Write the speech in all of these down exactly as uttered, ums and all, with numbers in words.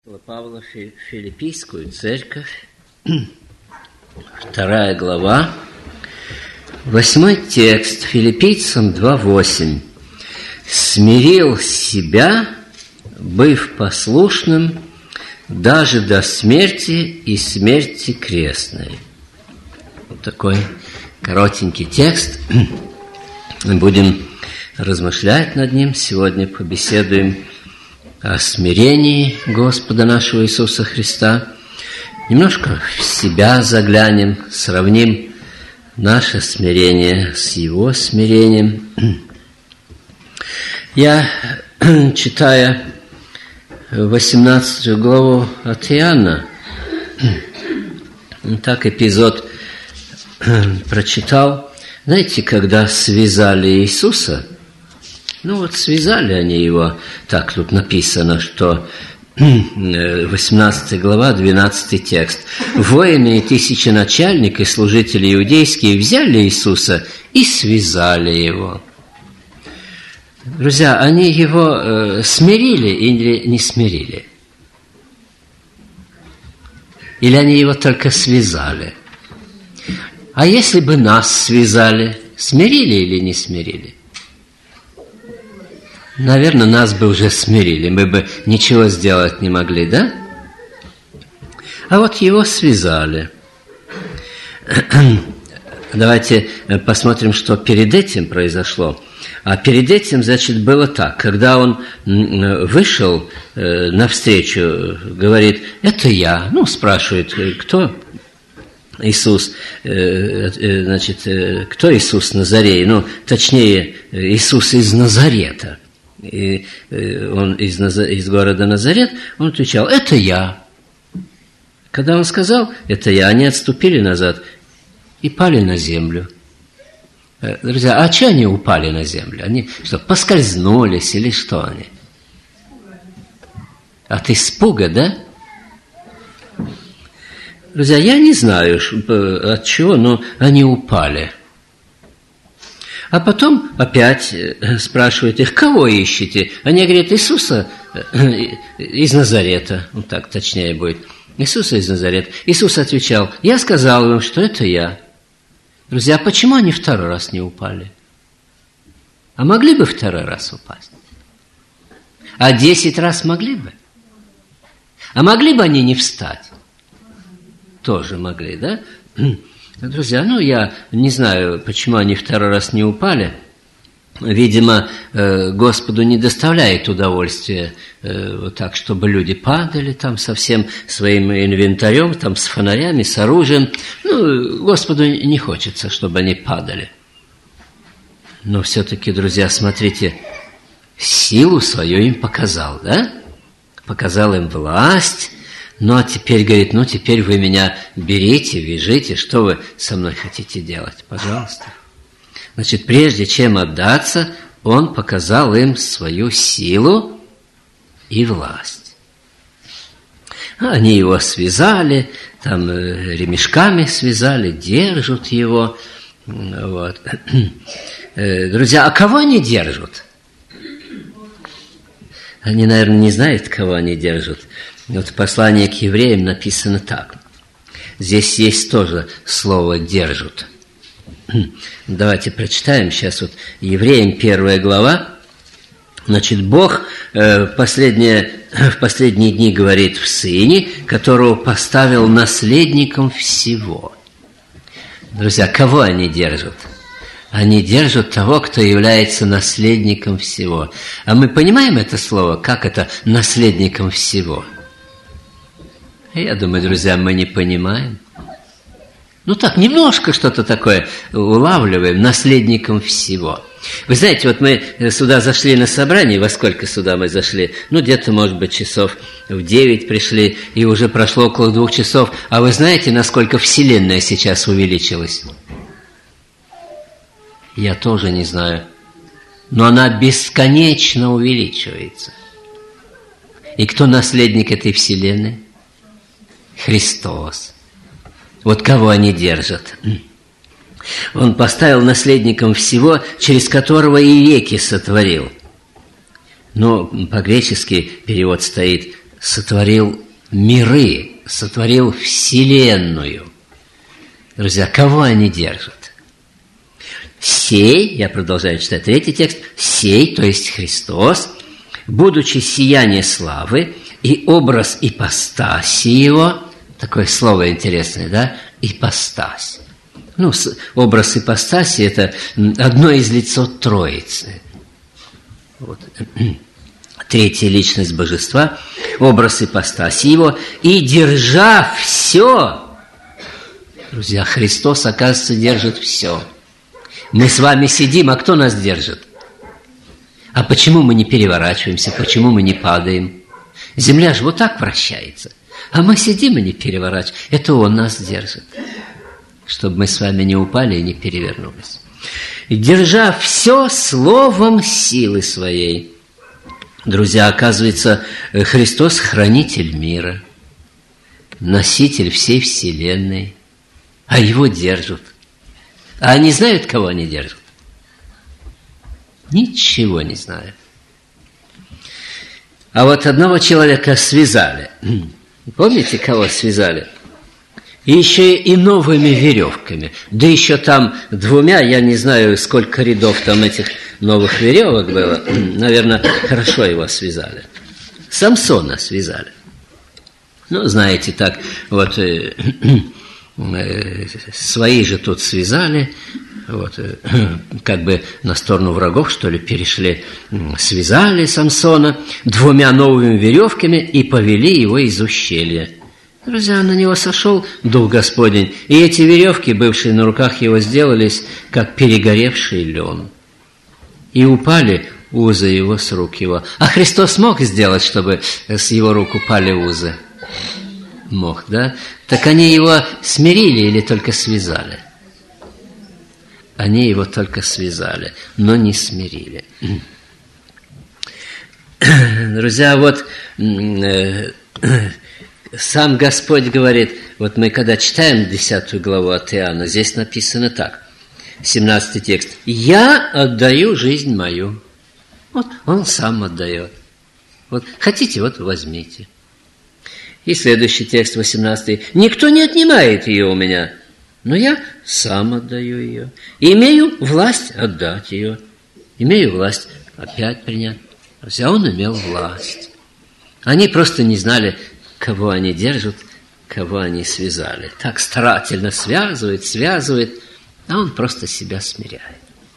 Павла Филиппийскую церковь, вторая глава, восьмой текст, Филиппийцам два восемь. «Смирил себя, быв послушным, даже до смерти и смерти крестной». Вот такой коротенький текст. Мы будем размышлять над ним. Сегодня побеседуем о смирении Господа нашего Иисуса Христа. Немножко в себя заглянем, сравним наше смирение с Его смирением. Я, читая восемнадцатую главу от Иоанна, так эпизод прочитал. Знаете, когда связали Иисуса, ну вот связали они его, так тут написано, что восемнадцатая глава, двенадцатый текст. «Воины и тысяченачальник и служители иудейские взяли Иисуса и связали его». Друзья, они его э, смирили или не смирили? Или они его только связали? А если бы нас связали, смирили или не смирили? Наверное, нас бы уже смирили, мы бы ничего сделать не могли, да? А вот его связали. Давайте посмотрим, что перед этим произошло. А перед этим, значит, было так. Когда он вышел навстречу, говорит: «Это я». Ну, спрашивает, кто Иисус, значит, кто Иисус Назарей? Ну, точнее, Иисус из Назарета. И он из, из города Назарет, он отвечал: «Это я». Когда он сказал «это я», они отступили назад и пали на землю. Друзья, а что они упали на землю? Они что, поскользнулись или что они? От испуга, да? Друзья, я не знаю, от чего, но они упали. А потом опять спрашивают их: «Кого ищете?» Они говорят: «Иисуса из Назарета». Вот так точнее будет. Иисуса из Назарета. Иисус отвечал: «Я сказал им, что это я». Друзья, а почему они второй раз не упали? А могли бы второй раз упасть? А десять раз могли бы? А могли бы они не встать? Тоже могли, да? Друзья, ну я не знаю, почему они второй раз не упали. Видимо, Господу не доставляет удовольствия вот так, чтобы люди падали там со всем своим инвентарем, там с фонарями, с оружием. Ну, Господу не хочется, чтобы они падали. Но все-таки, друзья, смотрите, силу свою им показал, да? Показал им власть. Ну, а теперь, говорит, ну, теперь вы меня берите, вяжите, что вы со мной хотите делать, пожалуйста. Значит, прежде чем отдаться, он показал им свою силу и власть. Они его связали, там ремешками связали, держат его. Вот. Друзья, а кого они держат? Они, наверное, не знают, кого они держат. Вот в послании к евреям написано так. Здесь есть тоже слово «держат». Давайте прочитаем сейчас вот Евреям первая глава. Значит, Бог э, последние, в последние дни говорит в Сыне, которого поставил наследником всего. Друзья, кого они держат? Они держат того, кто является наследником всего. А мы понимаем это слово, как это наследником всего? Я думаю, друзья, мы не понимаем. Ну так, немножко что-то такое улавливаем, наследником всего. Вы знаете, вот мы сюда зашли на собрание, во сколько сюда мы зашли? Ну, где-то, может быть, часов в девять пришли, и уже прошло около двух часов. А вы знаете, насколько Вселенная сейчас увеличилась? Я тоже не знаю. Но она бесконечно увеличивается. И кто наследник этой Вселенной? Христос. Вот кого они держат. Он поставил наследником всего, через которого и веки сотворил. Но по-гречески перевод стоит сотворил миры, сотворил вселенную. Друзья, кого они держат? Сей, я продолжаю читать третий текст, сей, то есть Христос, будучи сияние славы и образ ипостаси его, такое слово интересное, да, ипостась. Ну, образ ипостаси – это одно из лицо Троицы. Вот. Третья личность Божества, образ ипостаси его, и держа все, друзья, Христос, оказывается, держит все. Мы с вами сидим, а кто нас держит? А почему мы не переворачиваемся, почему мы не падаем? Земля же вот так вращается, а мы сидим и не переворачиваемся. Это Он нас держит, чтобы мы с вами не упали и не перевернулись. Держа все словом силы своей. Друзья, оказывается, Христос хранитель мира, носитель всей вселенной, а Его держат. А они знают, кого они держат? Ничего не знают. А вот одного человека связали. Помните, кого связали? И еще и новыми веревками. Да еще там двумя, я не знаю, сколько рядов там этих новых веревок было. Наверное, хорошо его связали. Самсона связали. Ну, знаете, так вот э, э, свои же тут связали. Вот, э, как бы на сторону врагов, что ли, перешли. Связали Самсона двумя новыми веревками и повели его из ущелья. Друзья, на него сошел Дух Господень, и эти веревки, бывшие на руках его, сделались, как перегоревший лен. И упали узы его с рук его. А Христос мог сделать, чтобы с его рук упали узы? Мог, да? Так они его смирили или только связали? Они его только связали, но не смирили. Друзья, вот... Сам Господь говорит, вот мы когда читаем десятую главу от Иоанна, здесь написано так, семнадцатый текст. «Я отдаю жизнь мою». Вот Он сам отдает. Вот хотите, вот возьмите. И следующий текст, восемнадцатый. «Никто не отнимает ее у меня, но я сам отдаю ее. И имею власть отдать ее. Имею власть опять принять». Хотя Он имел власть. Они просто не знали, кого они держат, кого они связали. Так старательно связывает, связывает, а он просто себя смиряет.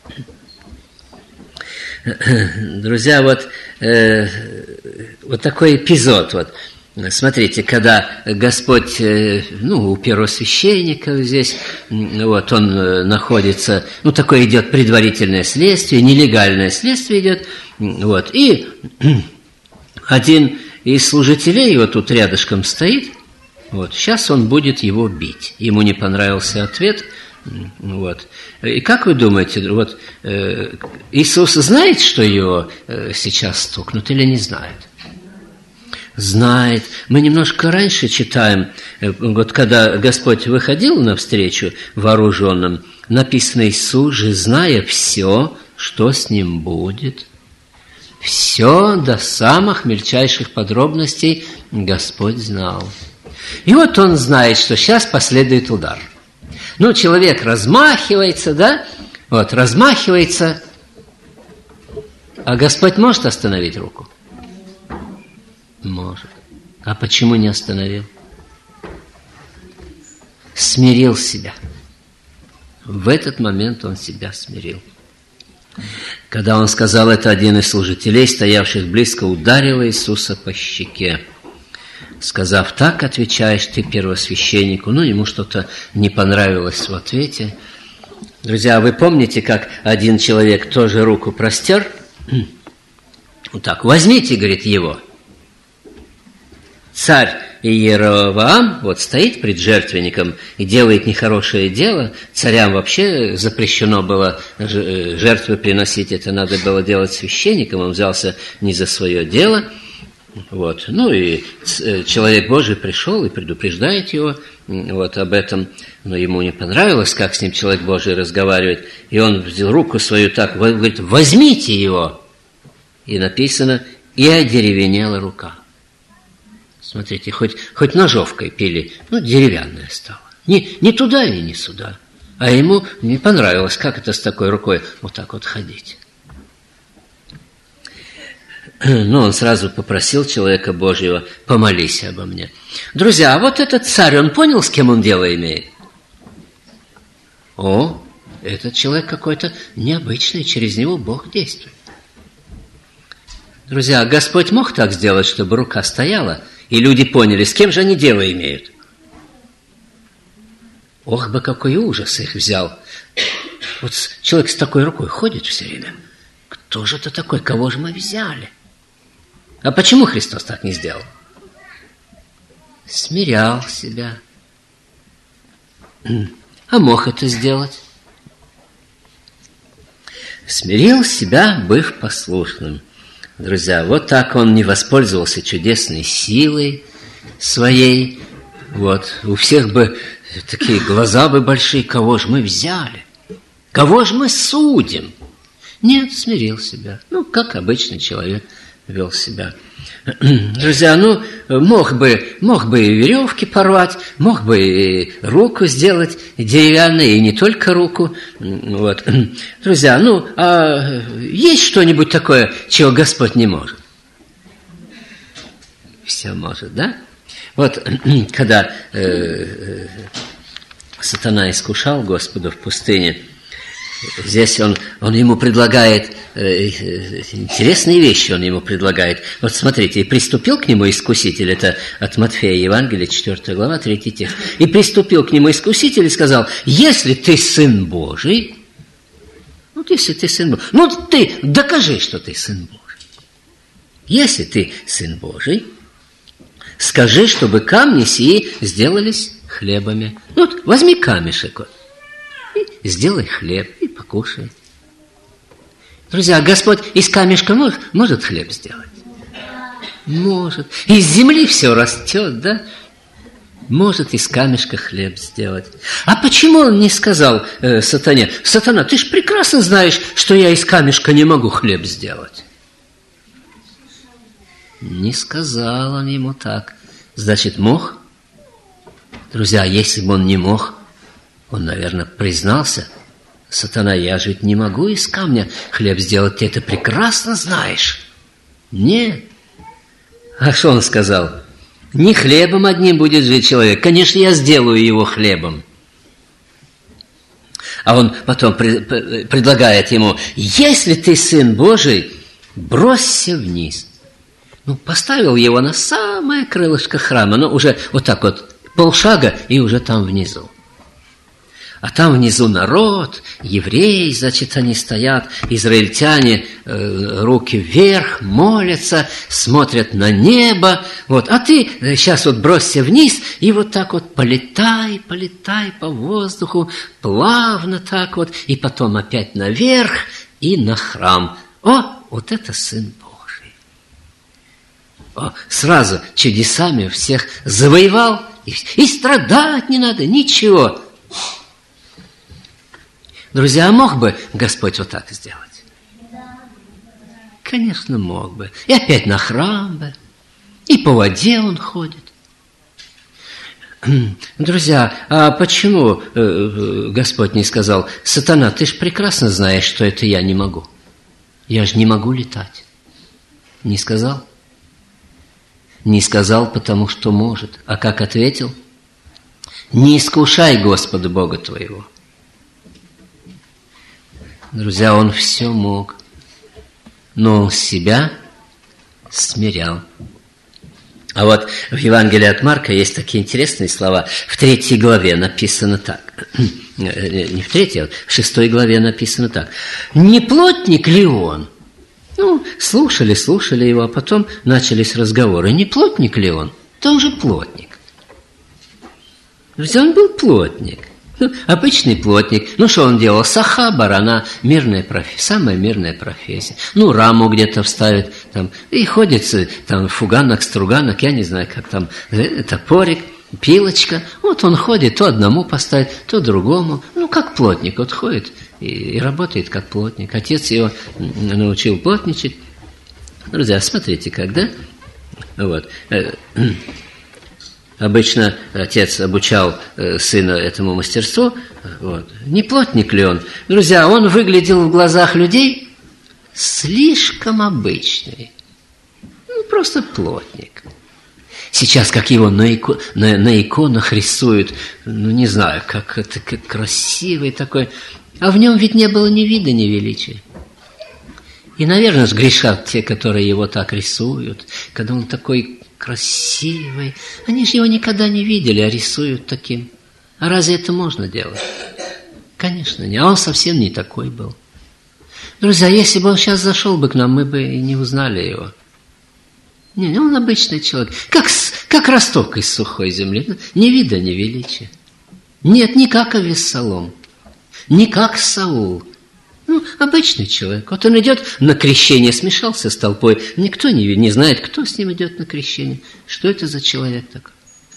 Друзья, вот, э, вот такой эпизод. Вот. Смотрите, когда Господь, э, ну, у первосвященника здесь, вот, он э, находится, ну, такое идет предварительное следствие, нелегальное следствие идет, вот, и один из служителей его тут рядышком стоит, вот, сейчас он будет его бить. Ему не понравился ответ, вот. И как вы думаете, вот, э, Иисус знает, что его э, сейчас стукнут, или не знает? Знает. Мы немножко раньше читаем, э, вот когда Господь выходил навстречу вооруженным, написано: Иисус же, зная все, что с ним будет, все до самых мельчайших подробностей Господь знал. И вот Он знает, что сейчас последует удар. Ну, человек размахивается, да? Вот, размахивается. А Господь может остановить руку? Может. А почему не остановил? Смирил себя. В этот момент Он себя смирил. Когда Он сказал это, один из служителей, стоявших близко, ударил Иисуса по щеке, сказав: «Так отвечаешь ты первосвященнику». Ну, ему что-то не понравилось в ответе. Друзья, вы помните, как один человек тоже руку простер? Вот так: «Возьмите, — говорит, — его». Царь Иеровоам вот стоит пред жертвенником и делает нехорошее дело. Царям вообще запрещено было жертвы приносить, это надо было делать священникам. Он взялся не за свое дело. Вот. Ну и человек Божий пришел и предупреждает его вот об этом, но ему не понравилось, как с ним человек Божий разговаривает, и он взял руку свою так, говорит: «Возьмите его». И написано: «И одеревенела рука». Смотрите, хоть, хоть ножовкой пили, ну, деревянная стала. Не, не туда и не сюда. А ему не понравилось, как это с такой рукой вот так вот ходить. Ну, он сразу попросил человека Божьего: помолись обо мне. Друзья, а вот этот царь, он понял, с кем он дело имеет? О, этот человек какой-то необычный, через него Бог действует. Друзья, Господь мог так сделать, чтобы рука стояла, и люди поняли, с кем же они дело имеют. Ох бы, какой ужас их взял. Вот человек с такой рукой ходит все время. Кто же это такой? Кого же мы взяли? А почему Христос так не сделал? Смирял себя. А мог это сделать? Смирил себя, быв послушным. Друзья, вот так он не воспользовался чудесной силой своей. Вот, у всех бы такие глаза бы большие. Кого же мы взяли? Кого же мы судим? Нет, смирил себя. Ну, как обычный человек вел себя. Друзья, ну, мог бы, мог бы и веревки порвать, мог бы и руку сделать деревянной, и не только руку. Вот. Друзья, ну, а есть что-нибудь такое, чего Господь не может? Все может, да? Вот, когда э, сатана искушал Господа в пустыне, здесь он, он ему предлагает э, интересные вещи, он ему предлагает. Вот смотрите, и приступил к нему искуситель, это от Матфея Евангелия, четвёртая глава, третий текст. И приступил к нему искуситель и сказал: если ты сын Божий, ну, если ты сын Божий, ну, ты докажи, что ты сын Божий. Если ты сын Божий, скажи, чтобы камни сии сделались хлебами. Ну, вот возьми камешек вот. И сделай хлеб, и покушай. Друзья, Господь из камешка может, может хлеб сделать? Может. Из земли все растет, да? Может из камешка хлеб сделать. А почему он не сказал э, сатане: сатана, ты ж прекрасно знаешь, что я из камешка не могу хлеб сделать? Не сказал он ему так. Значит, мог? Друзья, если бы он не мог, он, наверное, признался: сатана, я жить не могу из камня хлеб сделать, ты это прекрасно знаешь. Нет. А что он сказал? Не хлебом одним будет жить человек. Конечно, я сделаю его хлебом. А он потом при, предлагает ему: если ты сын Божий, бросься вниз. Ну, поставил его на самое крылышко храма, ну, уже вот так вот, полшага, и уже там внизу. А там внизу народ, евреи, значит, они стоят, израильтяне, э, руки вверх, молятся, смотрят на небо. Вот. А ты сейчас вот бросься вниз и вот так вот полетай, полетай по воздуху, плавно так вот, и потом опять наверх и на храм. О, вот это Сын Божий. О, сразу чудесами всех завоевал, и, и страдать не надо, ничего. Друзья, а мог бы Господь вот так сделать? Конечно, мог бы. И опять на храм бы. И по воде он ходит. Друзья, а почему Господь не сказал: сатана, ты же прекрасно знаешь, что это я не могу. Я же не могу летать. Не сказал? Не сказал, потому что может. А как ответил? Не искушай Господа Бога твоего. Друзья, он все мог, но он себя смирял. А вот в Евангелии от Марка есть такие интересные слова. В третьей главе написано так. Не в третьей, а в шестой главе написано так. Не плотник ли он? Ну, слушали, слушали его, а потом начались разговоры. Не плотник ли он? Да он же плотник. Друзья, он был плотник. Ну, обычный плотник. Ну, что он делал? Саха, барана, мирная профессия, самая мирная профессия. Ну, раму где-то вставит, там, и ходит, там, фуганок, струганок, я не знаю, как там, топорик, пилочка. Вот он ходит, то одному поставит, то другому. Ну, как плотник, вот ходит и, и работает как плотник. Отец его научил плотничать. Друзья, смотрите, когда... Вот... обычно отец обучал сына этому мастерству. Вот. Не плотник ли он? Друзья, он выглядел в глазах людей слишком обычный. Ну, просто плотник. Сейчас, как его на, ико, на, на иконах рисуют, ну, не знаю, как это как красивый такой. А в нем ведь не было ни вида, ни величия. И, наверное, грешат те, которые его так рисуют, когда он такой красивый. Они же его никогда не видели, а рисуют таким. А разве это можно делать? Конечно, не. А он совсем не такой был. Друзья, если бы он сейчас зашел бы к нам, мы бы и не узнали его. Не, он обычный человек. Как, как росток из сухой земли. Ни вида, ни величия. Нет, не как Авессалом. Не как Саул. Ну, обычный человек. Вот он идет на крещение, смешался с толпой. Никто не, не знает, кто с ним идет на крещение. Что это за человек такой?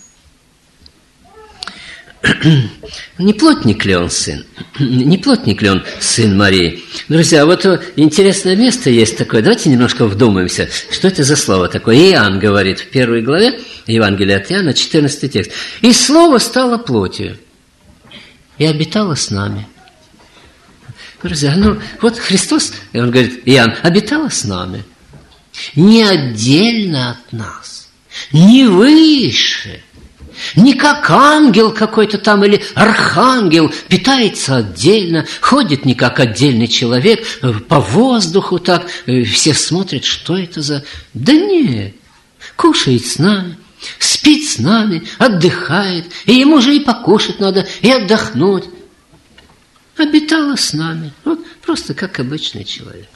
Не плотник ли он сын? Не плотник ли он сын Марии? Друзья, вот интересное место есть такое. Давайте немножко вдумаемся. Что это за слово такое? Иоанн говорит в первой главе Евангелия от Иоанна, четырнадцатый текст. «И слово стало плотью, и обитало с нами». Друзья, ну вот Христос, он говорит, Иоанн, обитало с нами. Не отдельно от нас, не выше, не как ангел какой-то там или архангел, питается отдельно, ходит не как отдельный человек, по воздуху так, все смотрят, что это за... Да нет, кушает с нами, спит с нами, отдыхает, и ему же и покушать надо, и отдохнуть. Обитала с нами, вот просто как обычный человек.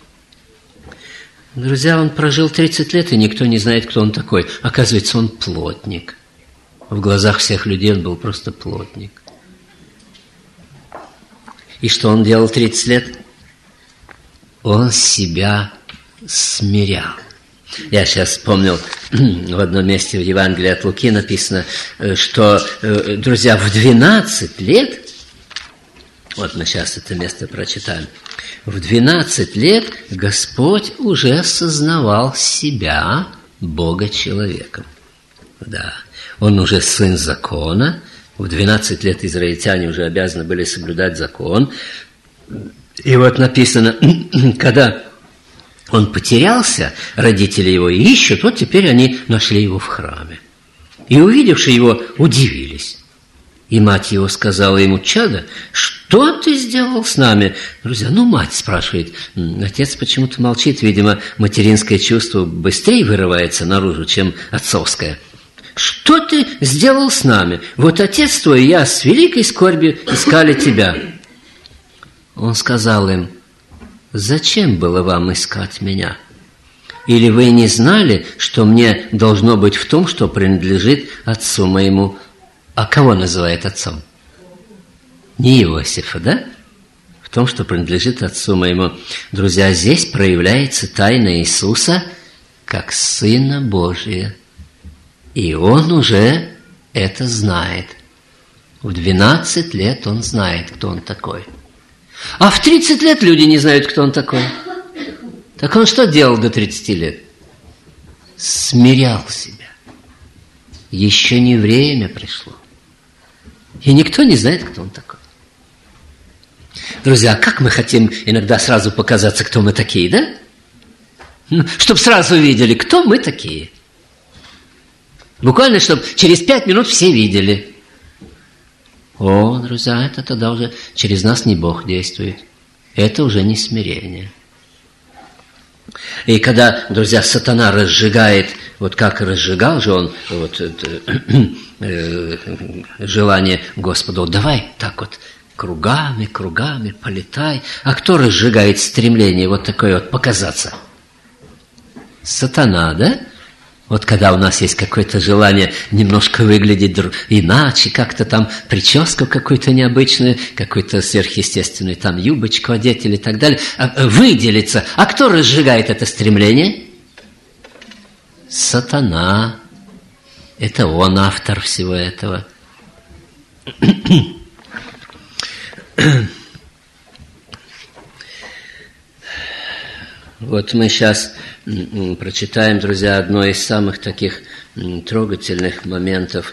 Друзья, он прожил тридцать лет, и никто не знает, кто он такой. Оказывается, он плотник. В глазах всех людей он был просто плотник. И что он делал тридцать лет? Он себя смирял. Я сейчас вспомнил, в одном месте в Евангелии от Луки написано, что, друзья, в двенадцать лет, вот мы сейчас это место прочитаем, в двенадцать лет Господь уже осознавал себя Бога-человеком. Да. Он уже сын закона. В двенадцать лет израильтяне уже обязаны были соблюдать закон. И вот написано, когда он потерялся, родители его ищут, вот теперь они нашли его в храме. И, увидевши его, удивились. И мать его сказала ему: «Чадо, что ты сделал с нами?» Друзья, ну мать спрашивает. Отец почему-то молчит. Видимо, материнское чувство быстрее вырывается наружу, чем отцовское. «Что ты сделал с нами? Вот отец твой и я с великой скорбью искали тебя». Он сказал им: «Зачем было вам искать меня? Или вы не знали, что мне должно быть в том, что принадлежит отцу моему?» А кого называет отцом? Не Иосифа, да? В том, что принадлежит отцу моему. Друзья, здесь проявляется тайна Иисуса как Сына Божия. И Он уже это знает. В двенадцать лет Он знает, кто Он такой. А в тридцать лет люди не знают, кто Он такой. Так Он что делал до тридцати лет? Смирял себя. Еще не время пришло. И никто не знает, кто Он такой. Друзья, как мы хотим иногда сразу показаться, кто мы такие, да? Ну, чтобы сразу видели, кто мы такие. Буквально, чтобы через пять минут все видели. О, друзья, это тогда уже через нас не Бог действует. Это уже не смирение. И когда, друзья, сатана разжигает, вот как разжигал же он вот, это, э, желание Господа, вот давай так вот кругами, кругами полетай. А кто разжигает стремление вот такое вот показаться? Сатана, да? Вот когда у нас есть какое-то желание немножко выглядеть иначе, как-то там прическу какую-то необычную, какую-то сверхъестественную там юбочку одеть или так далее, выделиться. А кто разжигает это стремление? Сатана. Это он автор всего этого. Вот мы сейчас прочитаем, друзья, одно из самых таких трогательных моментов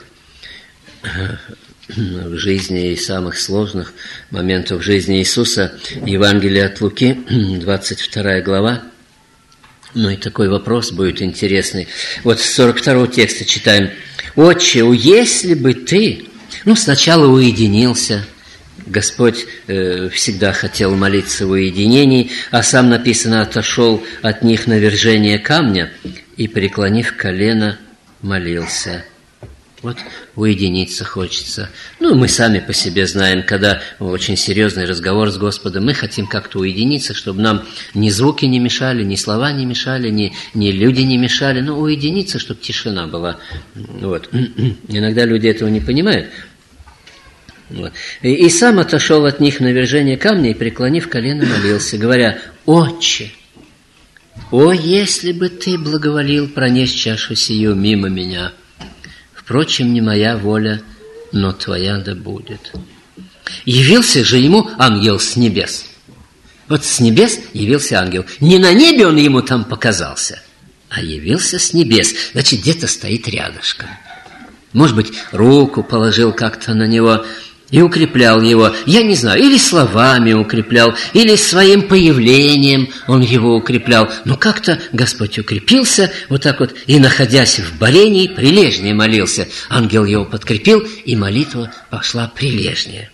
в жизни и самых сложных моментов в жизни Иисуса. Евангелие от Луки, двадцать вторая глава. Ну и такой вопрос будет интересный. Вот с сорок второго текста читаем. «Отче, если бы ты...» Ну, сначала уединился. Господь э, всегда хотел молиться в уединении, а сам, написано, отошел от них на вержение камня и, преклонив колено, молился. Вот уединиться хочется. Ну, мы сами по себе знаем, когда очень серьезный разговор с Господом, мы хотим как-то уединиться, чтобы нам ни звуки не мешали, ни слова не мешали, ни, ни люди не мешали, но уединиться, чтобы тишина была. Вот. Иногда люди этого не понимают. Вот. И, и сам отошел от них на вержение камня и, преклонив колено, молился, говоря: «Отче, о, если бы ты благоволил пронесть чашу сию мимо меня! Впрочем, не моя воля, но твоя да будет». Явился же ему ангел с небес. Вот с небес явился ангел. Не на небе он ему там показался, а явился с небес. Значит, где-то стоит рядышком. Может быть, руку положил как-то на него и укреплял его. Я не знаю, или словами укреплял, или своим появлением он его укреплял. Но как-то Господь укрепился, вот так вот, и, находясь в борении, прилежнее молился. Ангел его подкрепил, и молитва пошла прилежнее.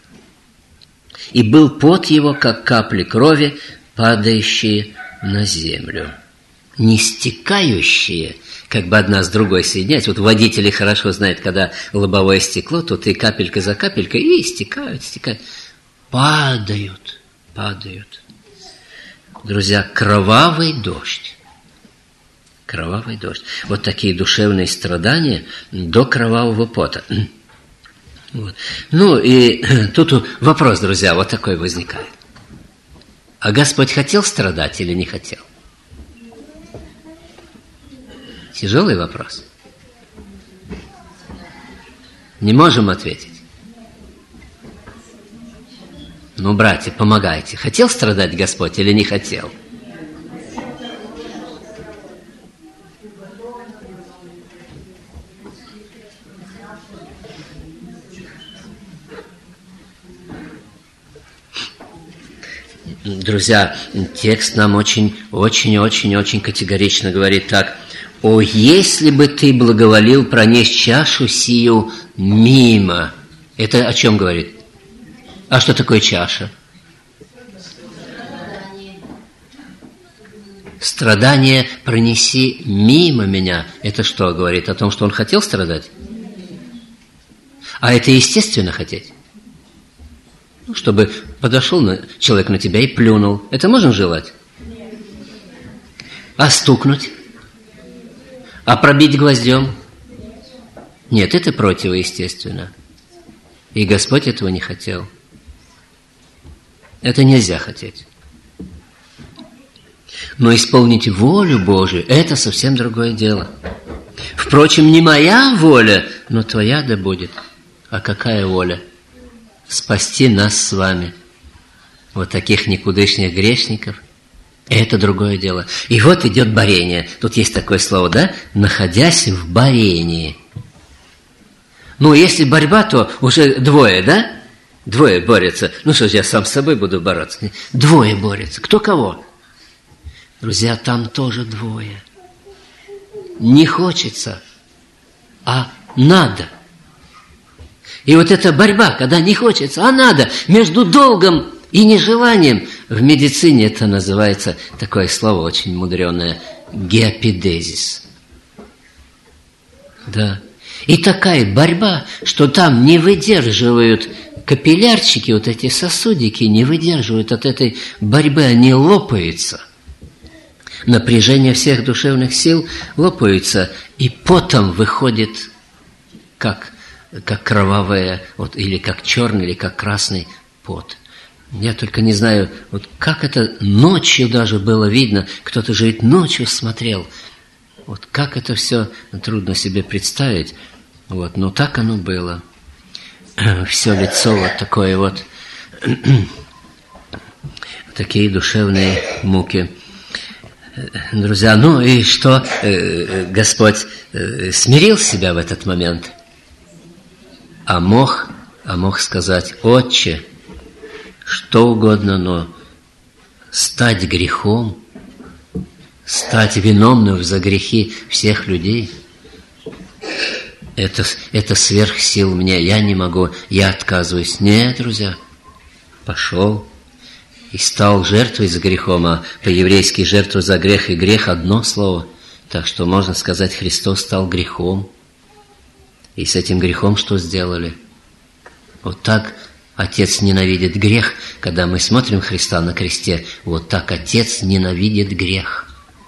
И был пот его, как капли крови, падающие на землю. Не стекающие, как бы одна с другой соединять. Вот водители хорошо знают, когда лобовое стекло, тут и капелька за капелькой, и стекают, стекают. Падают, падают. Друзья, кровавый дождь. Кровавый дождь. Вот такие душевные страдания до кровавого пота. Вот. Ну и тут вопрос, друзья, вот такой возникает. А Господь хотел страдать или не хотел? Тяжелый вопрос. Не можем ответить. Ну, братья, помогайте. Хотел страдать Господь или не хотел? Друзья, текст нам очень, очень, очень, очень категорично говорит так: «О, если бы ты благоволил пронесть чашу сию мимо». Это о чем говорит? А что такое чаша? Страдание пронеси мимо меня. Это что говорит? О том, что он хотел страдать? А это естественно хотеть? Чтобы подошел человек на тебя и плюнул. Это можно желать? А стукнуть? А пробить гвоздем? Нет, это противоестественно. И Господь этого не хотел. Это нельзя хотеть. Но исполнить волю Божию – это совсем другое дело. Впрочем, не моя воля, но твоя да будет. А какая воля? Спасти нас с вами, вот таких никудышних грешников. Это другое дело. И вот идет борение. Тут есть такое слово, да? Находясь в борении. Ну, если борьба, то уже двое, да? Двое борются. Ну что ж, я сам с собой буду бороться. Двое борются. Кто кого? Друзья, там тоже двое. Не хочется, а надо. И вот эта борьба, когда не хочется, а надо, между долгом и нежеланием, в медицине это называется, такое слово очень мудреное, геопидезис. Да. И такая борьба, что там не выдерживают капиллярчики, вот эти сосудики, не выдерживают от этой борьбы, они лопаются. Напряжение всех душевных сил лопаются, и потом выходит как... как кровавая, вот, или как черный, или как красный пот. Я только не знаю, вот как это ночью даже было видно, кто-то же ведь ночью смотрел. Вот как это все трудно себе представить. Вот, но так оно было. Все лицо вот такое вот, такие душевные муки. Друзья, ну и что? Господь смирил себя в этот момент. А мог, а мог сказать: Отче, что угодно, но стать грехом, стать виновным за грехи всех людей, это, это сверх сил мне, я не могу, я отказываюсь. Нет, друзья, пошел и стал жертвой за грехом, а по-еврейски жертва за грех и грех одно слово. Так что можно сказать, Христос стал грехом. И с этим грехом что сделали? Вот так Отец ненавидит грех. Когда мы смотрим Христа на кресте, вот так Отец ненавидит грех.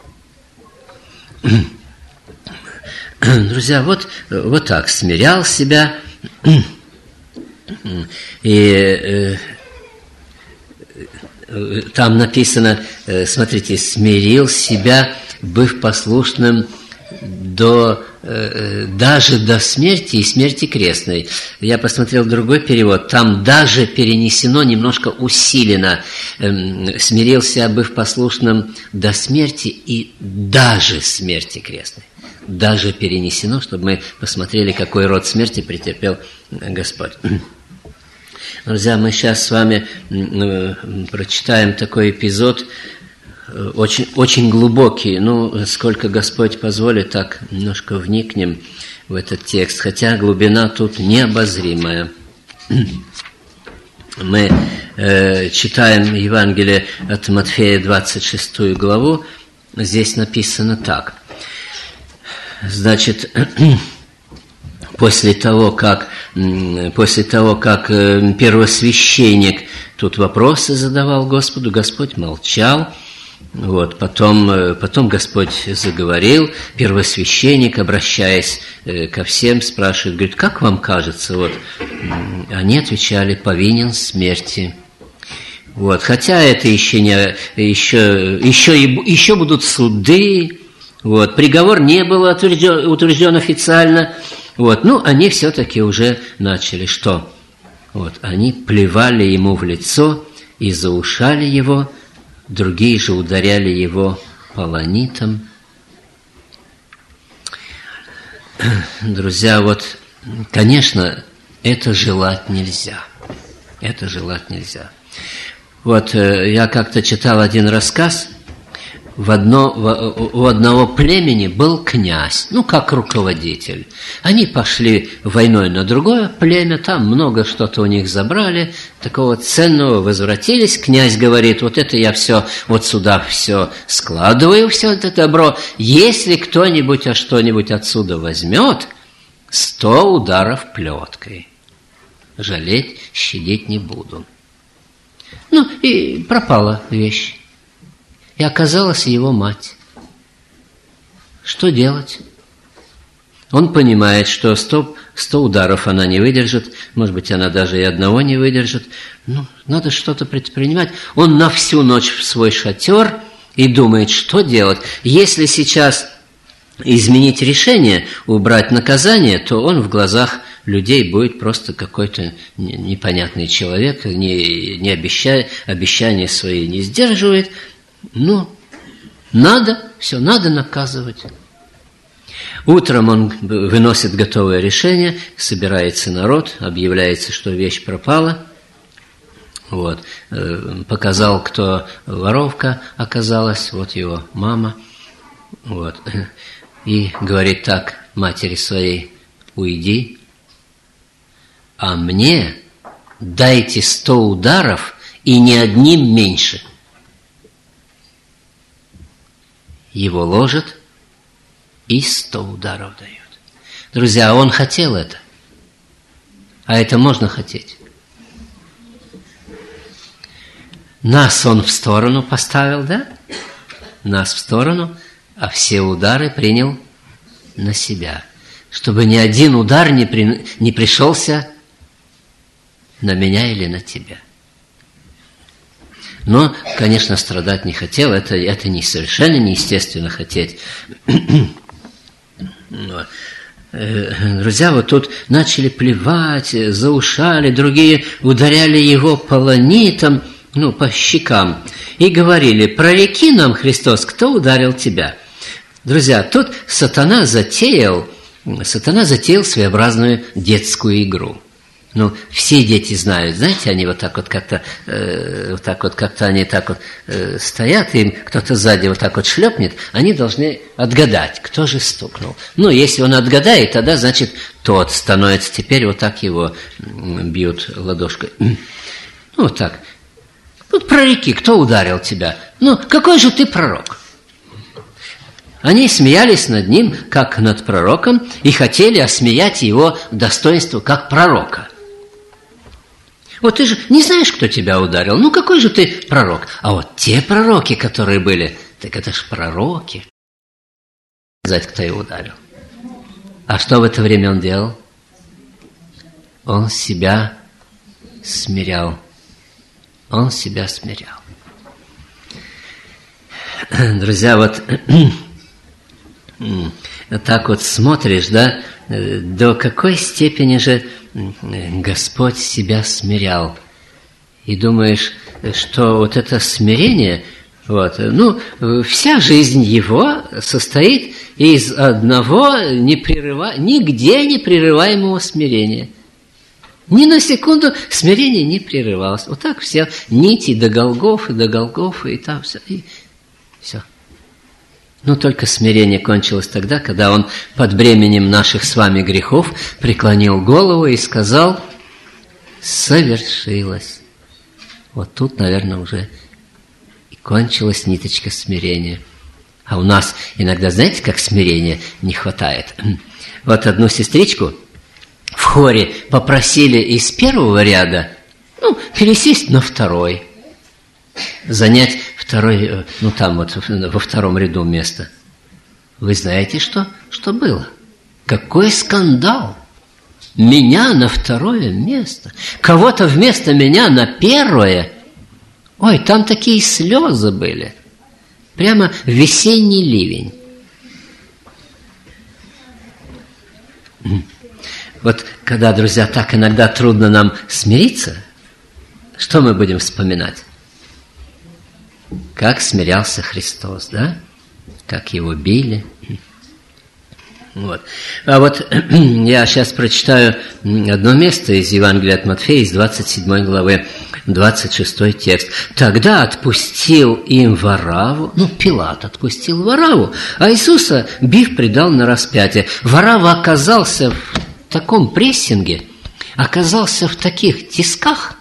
Друзья, вот, вот так смирял себя. И там написано, смотрите, смирил себя, быв послушным до, даже до смерти и смерти крестной. Я посмотрел другой перевод, там даже перенесено, немножко усилено. Смирил себя, быв послушным до смерти и даже смерти крестной. Даже перенесено, чтобы мы посмотрели, какой род смерти претерпел Господь. Друзья, мы сейчас с вами прочитаем такой эпизод, очень, очень глубокий. Ну, сколько Господь позволит, так немножко вникнем в этот текст, хотя глубина тут необозримая. Мы э, читаем Евангелие от Матфея, двадцать шестую главу. Здесь написано так. Значит, после того, как, после того, как первосвященник тут вопросы задавал Господу, Господь молчал. Вот, потом, потом Господь заговорил, первосвященник, обращаясь ко всем, спрашивает, говорит: как вам кажется? Вот, они отвечали: повинен смерти. Вот, хотя это еще не, еще, еще, еще будут суды. Вот, приговор не был утвержден, утвержден официально. Вот, ну, они все-таки уже начали что? Вот, они плевали ему в лицо и заушали его, другие же ударяли его полонитом. Друзья, вот, конечно, это желать нельзя. Это желать нельзя. Вот, я как-то читал один рассказ. В одно, в, у одного племени был князь, ну, как руководитель. Они пошли войной на другое племя, там много что-то у них забрали, такого ценного, возвратились. Князь говорит: вот это я все, вот сюда все складываю, все это добро. Если кто-нибудь а что-нибудь отсюда возьмет, сто ударов плеткой. Жалеть, щадить не буду. Ну, и пропала вещь. И оказалась его мать. Что делать? Он понимает, что сто, сто ударов она не выдержит, может быть, она даже и одного не выдержит. Ну, надо что-то предпринимать. Он на всю ночь в свой шатер и думает, что делать. Если сейчас изменить решение, убрать наказание, то он в глазах людей будет просто какой-то непонятный человек, не, не обещая, обещания свои не сдерживает. Ну, надо, все, надо наказывать. Утром он выносит готовое решение, собирается народ, объявляется, что вещь пропала. Вот. Показал, кто воровка оказалась, вот его мама. Вот. И говорит так матери своей: уйди, а мне дайте сто ударов и ни одним меньше. Его ложат и сто ударов дают. Друзья, он хотел это. А это можно хотеть. Нас он в сторону поставил, да? Нас в сторону, а все удары принял на себя. Чтобы ни один удар не, при, не пришелся на меня или на тебя. Но, конечно, страдать не хотел, это, это не совершенно неестественно хотеть. Друзья, вот тут начали плевать, заушали, другие ударяли его полонитом. ну, по щекам, и говорили: прореки нам, Христос, кто ударил тебя? Друзья, тут сатана затеял, сатана затеял своеобразную детскую игру. Ну, все дети знают, знаете, они вот так вот как-то, э, вот так вот как-то они так вот э, стоят, им кто-то сзади вот так вот шлепнет, они должны отгадать, кто же стукнул. Ну, если он отгадает, тогда, значит, тот становится, теперь вот так его бьют ладошкой. Ну, вот так. Вот пророки, кто ударил тебя? Ну, какой же ты пророк? Они смеялись над ним, как над пророком, и хотели осмеять его достоинство как пророка. Вот ты же не знаешь, кто тебя ударил. Ну, какой же ты пророк? А вот те пророки, которые были, так это ж пророки. Знать, кто его ударил. А что в это время он делал? Он себя смирял. Он себя смирял. Друзья, вот так вот смотришь, да, до какой степени же Господь себя смирял. И думаешь, что вот это смирение, вот, ну, вся жизнь его состоит из одного непрерыва... нигде не прерываемого смирения. Ни на секунду смирение не прерывалось. Вот так все нити до Голгофы, до Голгофы, и там все, и все. Но только смирение кончилось тогда, когда он под бременем наших с вами грехов преклонил голову и сказал: совершилось. Вот тут, наверное, уже и кончилась ниточка смирения. А у нас иногда, знаете, как смирения не хватает? Вот одну сестричку в хоре попросили из первого ряда, ну, пересесть на второй, занять второй, ну, там вот во втором ряду место. Вы знаете, что, что было? Какой скандал! Меня на второе место, кого-то вместо меня на первое. Ой, там такие слезы были. Прямо весенний ливень. Вот когда, друзья, так иногда трудно нам смириться, что мы будем вспоминать? Как смирялся Христос, да? Как его били. Вот. А вот я сейчас прочитаю одно место из Евангелия от Матфея, из двадцать седьмой главы, двадцать шестой текст. «Тогда отпустил им Варавву», ну, Пилат отпустил Варавву, а Иисуса, бив, предал на распятие. Варавва оказался в таком прессинге, оказался в таких тисках,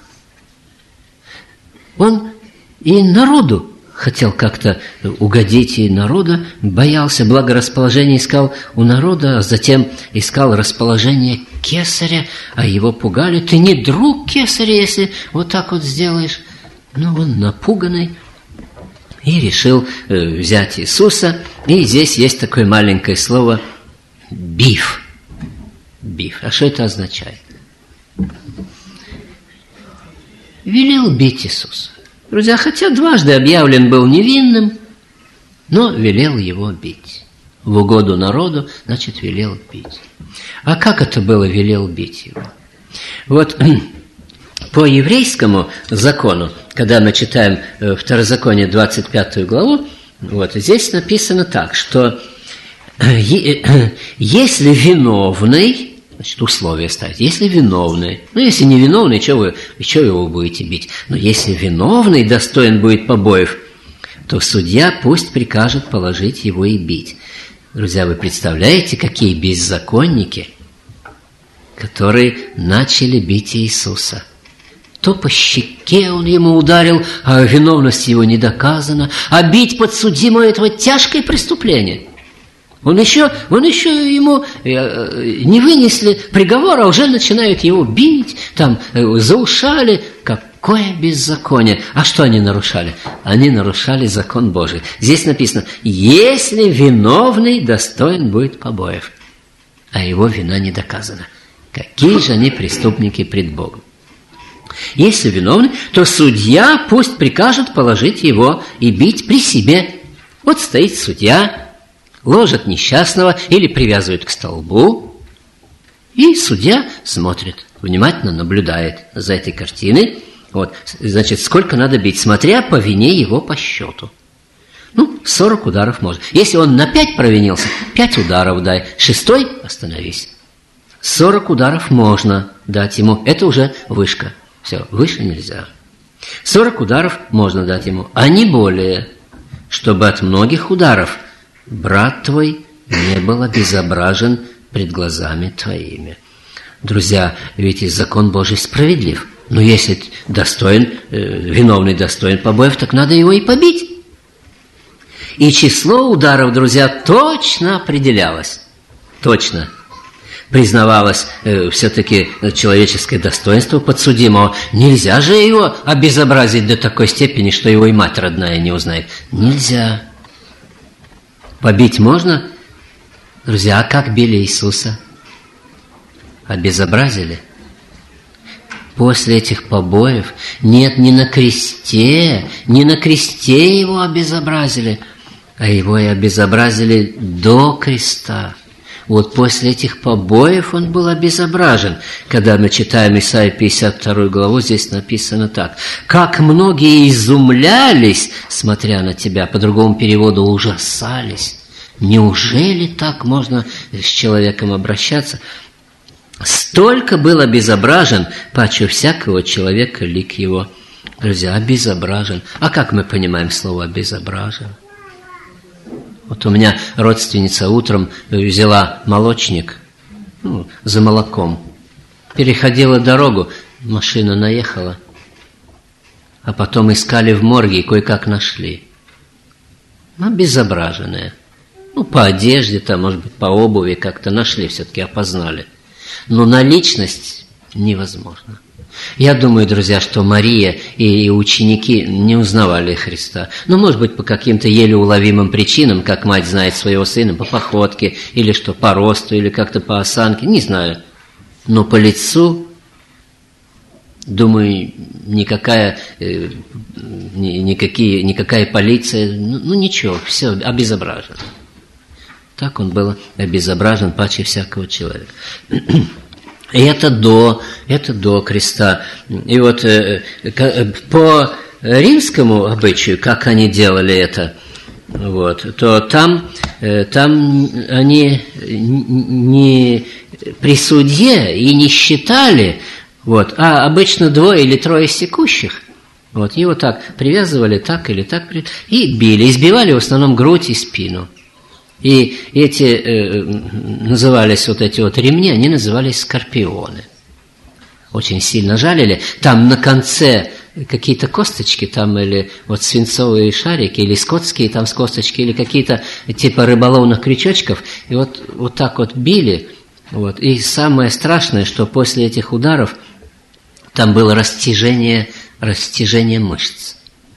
он и народу хотел как-то угодить, и народа боялся, благорасположение искал у народа, а затем искал расположение кесаря, а его пугали. Ты не друг кесаря, если вот так вот сделаешь. Ну, он напуганный и решил э, взять Иисуса. И здесь есть такое маленькое слово «биф». Биф. А что это означает? Велел бить Иисуса. Друзья, хотя дважды объявлен был невинным, но велел его бить. В угоду народу, значит, велел бить. А как это было, велел бить его? Вот по еврейскому закону, когда мы читаем Второзаконие двадцать пятую главу, вот здесь написано так, что если виновный, значит, условия ставить. Если виновный, ну, если не виновный, что вы, что его будете бить? Но если виновный достоин будет побоев, то судья пусть прикажет положить его и бить. Друзья, вы представляете, какие беззаконники, которые начали бить Иисуса? То по щеке он ему ударил, а виновность его не доказана, а бить подсудимого – это вот тяжкое преступление. Он еще, он еще ему не вынесли приговора, а уже начинают его бить, там, заушали. Какое беззаконие! А что они нарушали? Они нарушали закон Божий. Здесь написано: если виновный достоин будет побоев, а его вина не доказана. Какие же они преступники пред Богом? Если виновный, то судья пусть прикажет положить его и бить при себе. Вот стоит судья, ложат несчастного или привязывают к столбу, и судья смотрит, внимательно наблюдает за этой картиной, Вот, значит, сколько надо бить, смотря по вине его по счету. Ну, сорок ударов можно. Если он на пять провинился, пять ударов дай. Шестой – остановись. сорок ударов можно дать ему. Это уже вышка. Все, выше нельзя. сорок ударов можно дать ему, а не более, чтобы от многих ударов брат твой не был обезображен пред глазами твоими. Друзья, ведь и закон Божий справедлив. Но если достоин, э, виновный достоин побоев, так надо его и побить. И число ударов, друзья, точно определялось. Точно. Признавалось э, все-таки человеческое достоинство подсудимого. Нельзя же его обезобразить до такой степени, что его и мать родная не узнает. Нельзя. Побить можно? Друзья, а как били Иисуса? Обезобразили. После этих побоев, нет, не на кресте, не на кресте его обезобразили, а его и обезобразили до креста. Вот после этих побоев он был обезображен. Когда мы читаем Исайя пятьдесят вторую главу, здесь написано так. «Как многие изумлялись, смотря на тебя», по другому переводу ужасались. Неужели так можно с человеком обращаться? Столько был обезображен, паче всякого человека лик его. Друзья, обезображен. А как мы понимаем слово «обезображен»? Вот у меня родственница утром взяла молочник, ну, за молоком. Переходила дорогу, машина наехала. А потом искали в морге и кое-как нашли. Обезображенная. Ну, по одежде, там, может быть, по обуви как-то нашли, все-таки опознали. Но на личность невозможно. Я думаю, друзья, что Мария и ученики не узнавали Христа. Ну, может быть, по каким-то еле уловимым причинам, как мать знает своего сына, по походке, или что, по росту, или как-то по осанке, не знаю. Но по лицу, думаю, никакая, э, никакие, никакая полиция, ну, ну ничего, все обезображено. Так он был обезображен паче всякого человека. И это до, это до креста. И вот э, по римскому обычаю, как они делали это, вот, то там, э, там они не при судье и не считали, вот, а обычно двое или трое секущих. Вот, его так привязывали, так или так, и били, избивали в основном грудь и спину. И эти, э, назывались вот эти вот ремни, они назывались скорпионы. Очень сильно жалили. Там на конце какие-то косточки, там или вот свинцовые шарики, или скотские там с косточки, или какие-то типа рыболовных крючочков. И вот, вот так вот били. Вот. И самое страшное, что после этих ударов там было растяжение, растяжение мышц.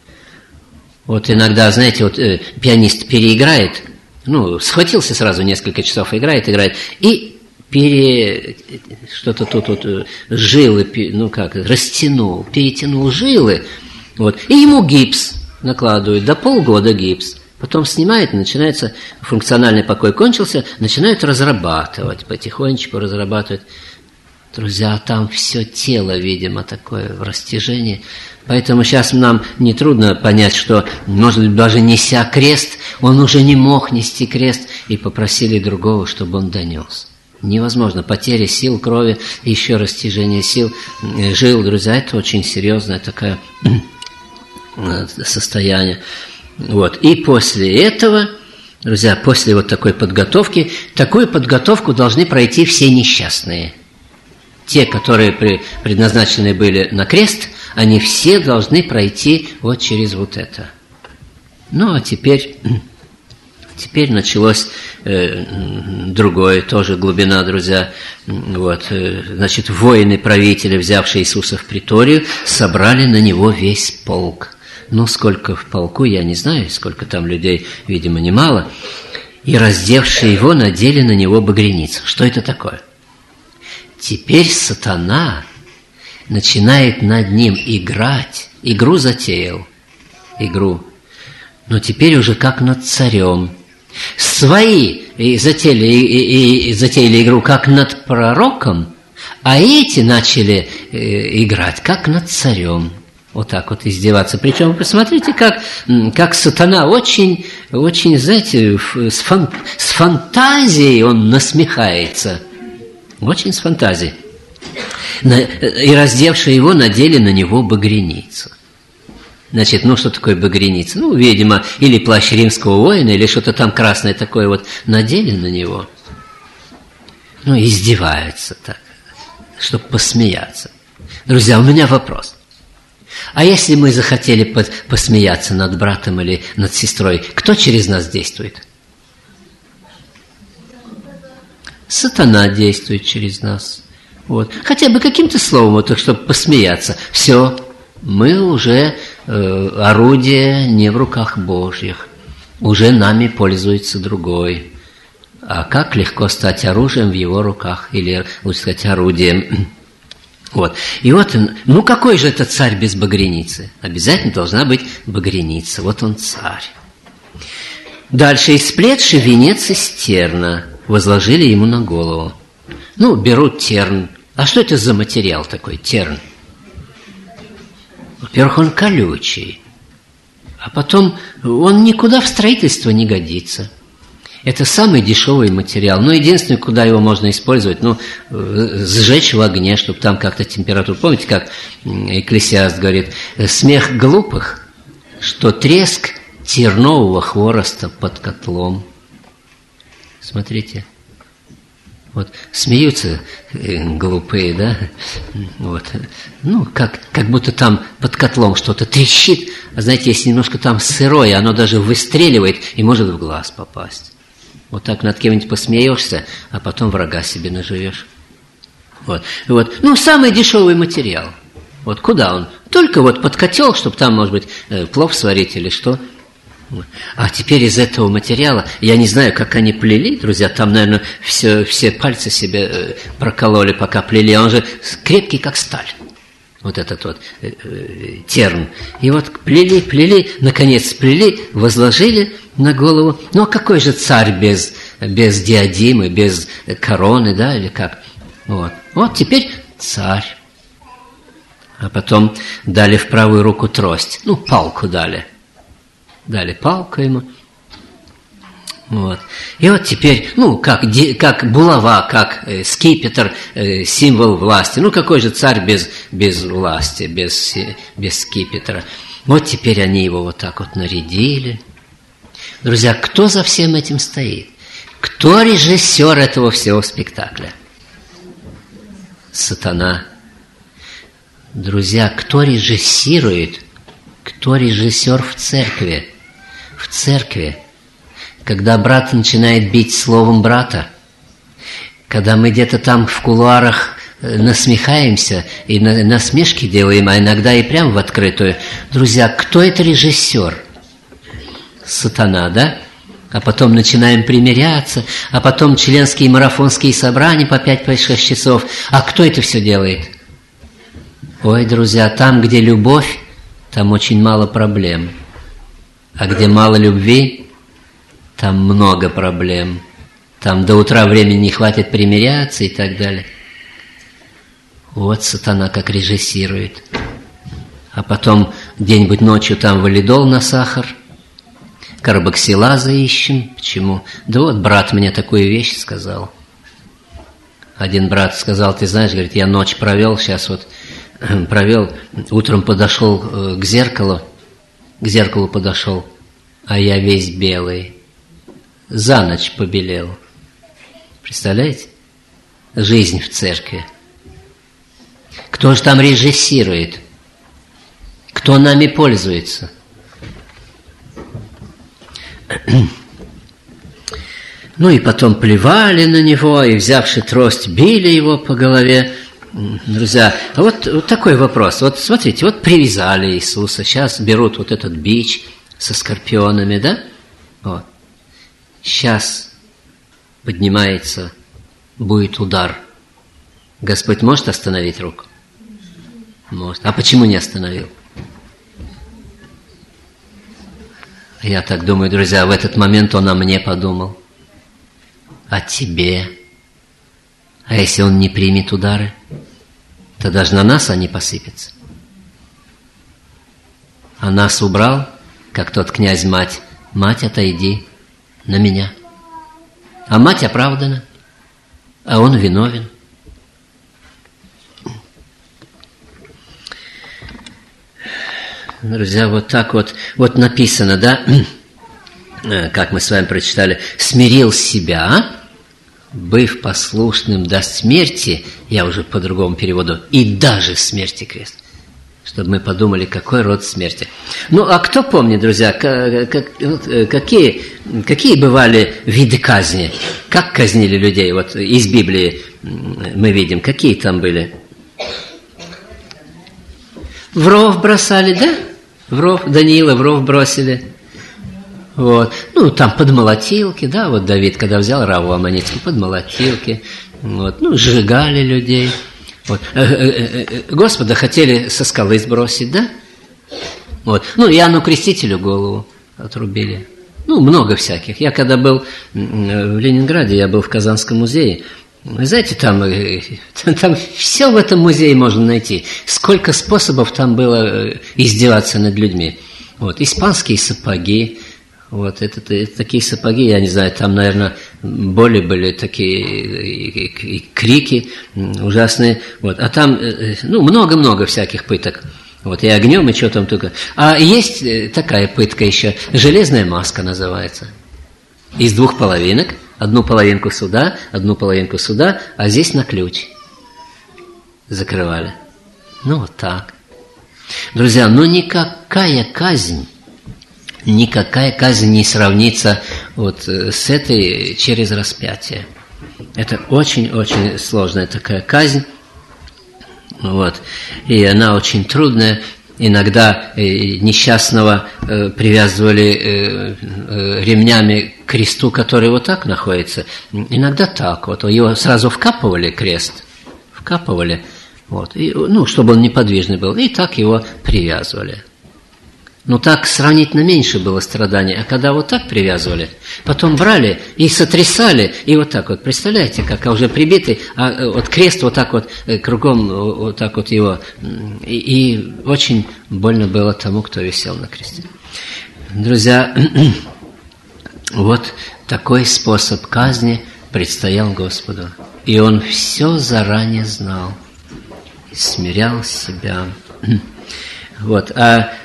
Вот иногда, знаете, вот э, пианист переиграет, ну, схватился сразу несколько часов, играет, играет, и пере... что-то тут вот, жилы, ну как, растянул, перетянул жилы, вот, и ему гипс накладывают, до полгода гипс. Потом снимает, начинается, функциональный покой кончился, начинают разрабатывать, потихонечку разрабатывать. Друзья, там все тело, видимо, такое в растяжении. Поэтому сейчас нам нетрудно понять, что, может быть, даже неся крест, он уже не мог нести крест, и попросили другого, чтобы он донес. Невозможно. Потеря сил, крови, еще растяжение сил, жил, друзья, это очень серьезное такое состояние. Вот. И после этого, друзья, после вот такой подготовки, такую подготовку должны пройти все несчастные. Те, которые предназначены были на крест, они все должны пройти вот через вот это. Ну, а теперь, теперь началось э, другое, тоже глубина, друзья. Вот, э, значит, воины-правители, взявшие Иисуса в приторию, собрали на него весь полк. Ну, сколько в полку, я не знаю, сколько там людей, видимо, немало. И, раздевшие его, надели на него багряницу. Что это такое? Теперь сатана начинает над ним играть. Игру затеял. Игру. Но теперь уже как над царем. Свои и затеяли, и, и, затеяли игру как над пророком, а эти начали э, играть как над царем. Вот так вот издеваться. Причем, посмотрите, как, как сатана очень, очень, знаете, с, фан, с фантазией он насмехается. Очень с фантазией. И раздевшие его, надели на него багряницу. Значит, ну что такое багряница? Ну, видимо, или плащ римского воина, или что-то там красное такое вот надели на него. Ну, издеваются так, чтобы посмеяться. Друзья, у меня вопрос. А если мы захотели посмеяться над братом или над сестрой, кто через нас действует? Сатана действует через нас. Вот. Хотя бы каким-то словом, вот, чтобы посмеяться. Все, мы уже э, орудие не в руках Божьих. Уже нами пользуется другой. А как легко стать оружием в его руках, или, лучше сказать, орудием. Вот. И вот, ну какой же это царь без багряницы? Обязательно должна быть багряница. Вот он царь. Дальше. «Исплетши венец из терна, возложили ему на голову». Ну, берут терн. А что это за материал такой, терн? Во-первых, он колючий. А потом, он никуда в строительство не годится. Это самый дешевый материал. Но единственное, куда его можно использовать, ну, сжечь в огне, чтобы там как-то температуру. Помните, как Экклесиаст говорит, смех глупых, что треск тернового хвороста под котлом. Смотрите. Вот смеются глупые, да? Вот. Ну, как, как будто там под котлом что-то трещит. А знаете, если немножко там сырое, оно даже выстреливает и может в глаз попасть. Вот так над кем-нибудь посмеешься, а потом врага себе наживешь. Вот. Вот. Ну, самый дешевый материал. Вот куда он? Только вот под котел, чтобы там, может быть, плов сварить или что. А теперь из этого материала, я не знаю, как они плели, друзья, там, наверное, все, все пальцы себе прокололи, пока плели, а он же крепкий, как сталь. Вот этот вот э, э, терн. И вот плели, плели, наконец плели, возложили на голову. Ну, а какой же царь без, без диадимы, без короны, да, или как? Вот. Вот теперь царь. А потом дали в правую руку трость. Ну, палку дали. Дали палку ему. Вот. И вот теперь, ну, как, как булава, как э, скипетр, э, символ власти. Ну, какой же царь без, без власти, без, без скипетра? Вот теперь они его вот так вот нарядили. Друзья, кто за всем этим стоит? Кто режиссер этого всего спектакля? Сатана. Друзья, кто режиссирует? Кто режиссер в церкви? В церкви. Когда брат начинает бить словом брата, когда мы где-то там в кулуарах насмехаемся и насмешки делаем, а иногда и прямо в открытую. Друзья, кто это режиссер? Сатана, да? А потом начинаем примиряться, а потом членские марафонские собрания по пять-шесть часов. А кто это все делает? Ой, друзья, там, где любовь, там очень мало проблем. А где мало любви, там много проблем. Там до утра времени не хватит примиряться и так далее. Вот сатана как режиссирует. А потом где-нибудь ночью там валидол на сахар, карбоксилаза ищем. Почему? Да вот брат мне такую вещь сказал. Один брат сказал, ты знаешь, говорит, я ночь провел, сейчас вот провел, утром подошел к зеркалу, к зеркалу подошел, а я весь белый. За ночь побелел. Представляете? Жизнь в церкви. Кто же там режиссирует? Кто нами пользуется? Ну и потом плевали на него, и, взявши трость, били его по голове. Друзья, а вот, вот такой вопрос. Вот смотрите, вот привязали Иисуса, сейчас берут вот этот бич со скорпионами, да? Вот. Сейчас поднимается, будет удар. Господь может остановить руку? Может. А почему не остановил? Я так думаю, друзья, в этот момент он о мне подумал. О тебе. А если он не примет удары, то даже на нас они посыпятся. а нас убрал, как тот князь-мать. Мать, отойди на меня. А мать оправдана, а он виновен. Друзья, вот так вот, вот написано, да, как мы с вами прочитали, смирил себя, быв послушным до смерти, я уже по-другому переводу, и даже смерти крест. Чтобы мы подумали, какой род смерти. Ну, а кто помнит, друзья, как, как, какие, какие бывали виды казни? Как казнили людей? Вот из Библии мы видим, какие там были. В ров бросали, да? В ров, Даниила в ров бросили. Вот. Ну, там под молотилки, да, вот Давид, когда взял Раву Аммонитскую, под молотилки. Вот. Ну, сжигали людей. Вот. Господа хотели со скалы сбросить, да? Вот. Ну, Иоанну Крестителю голову отрубили. Ну, много всяких. Я когда был в Ленинграде, я был в Казанском музее. Вы знаете, там, там все в этом музее можно найти. Сколько способов там было издеваться над людьми. Вот. Испанские сапоги. Вот, это, это такие сапоги, я не знаю, там, наверное, боли были такие, и, и, и крики ужасные. Вот, а там, ну, много-много всяких пыток. Вот, и огнем, и что там только. А есть такая пытка еще, железная маска называется. Из двух половинок. Одну половинку сюда, одну половинку сюда, а здесь на ключ закрывали. Ну, вот так. Друзья, ну никакая казнь, никакая казнь не сравнится вот с этой через распятие. Это очень-очень сложная такая казнь. Вот. И она очень трудная. Иногда несчастного привязывали ремнями к кресту, который вот так находится. Иногда так. Вот его сразу вкапывали крест. Вкапывали. Вот. И, ну, чтобы он неподвижный был. И так его привязывали. Ну, так сравнительно меньше было страданий. А когда вот так привязывали, потом брали и сотрясали, и вот так вот, представляете, как уже прибитый, а вот крест вот так вот кругом, вот так вот его, и, и очень больно было тому, кто висел на кресте. Друзья, вот такой способ казни предстоял Господу. И Он все заранее знал, и смирял себя. Вот, а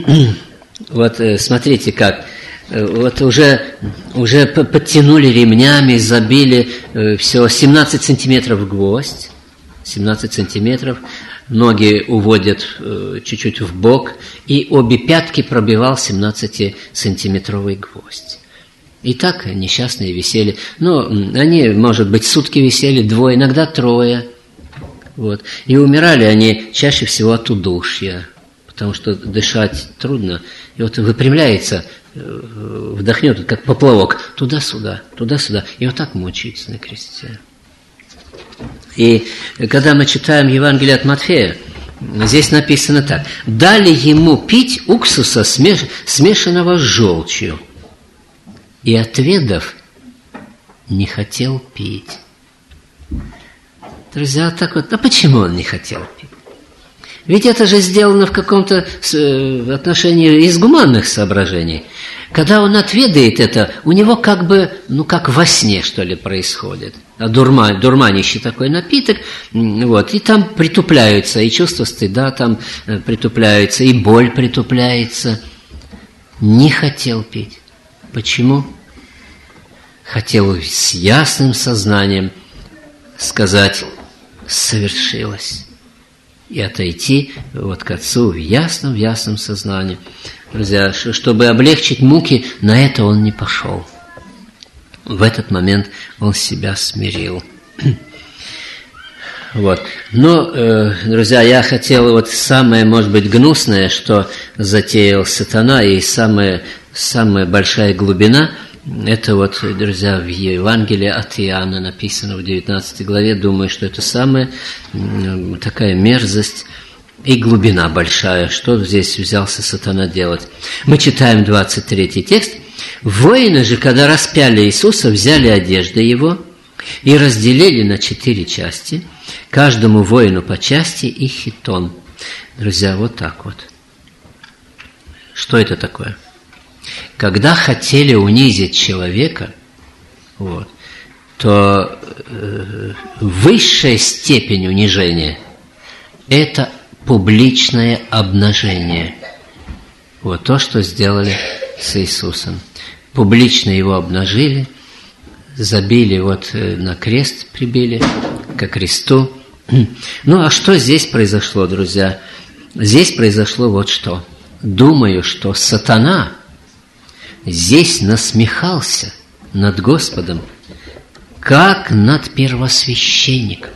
вот смотрите как, вот уже, уже подтянули ремнями, забили все семнадцать сантиметров гвоздь, семнадцать сантиметров, ноги уводят чуть-чуть в бок, и обе пятки пробивал семнадцатисантиметровый гвоздь. И так несчастные висели, но они, может быть, сутки висели, двое, иногда трое, вот, и умирали они чаще всего от удушья. Потому что дышать трудно. И вот выпрямляется, вдохнет, как поплавок, туда-сюда, туда-сюда. И вот так мучается на кресте. И когда мы читаем Евангелие от Матфея, здесь написано так. «Дали ему пить уксуса, смеш... смешанного с желчью. И, отведав, не хотел пить». Друзья, так вот, а почему он не хотел пить? Ведь это же сделано в каком-то отношении из гуманных соображений. Когда он отведает это, у него как бы, ну как во сне, что ли, происходит. Дурма, дурманящий такой напиток, вот, и там притупляются, и чувство стыда там притупляются, и боль притупляется. Не хотел пить. Почему? Хотел с ясным сознанием сказать «совершилось». И отойти вот к Отцу в ясном, в ясном сознании. Друзья, чтобы облегчить муки, на это он не пошел. В этот момент он себя смирил. Вот. Но, э, друзья, я хотел вот самое, может быть, гнусное, что затеял сатана, и самая, самая большая глубина, это вот, друзья, в Евангелии от Иоанна написано в девятнадцатой главе. Думаю, что это самая такая мерзость и глубина большая, что здесь взялся сатана делать. Мы читаем двадцать третий текст. «Воины же, когда распяли Иисуса, взяли одежды Его и разделили на четыре части, каждому воину по части и хитон». Друзья, вот так вот. Что это такое? Когда хотели унизить человека, вот, то э, высшая степень унижения – это публичное обнажение. Вот то, что сделали с Иисусом. Публично его обнажили, забили, вот на крест прибили, ко кресту. Ну, а что здесь произошло, друзья? Здесь произошло вот что. Думаю, что сатана здесь насмехался над Господом, как над первосвященником.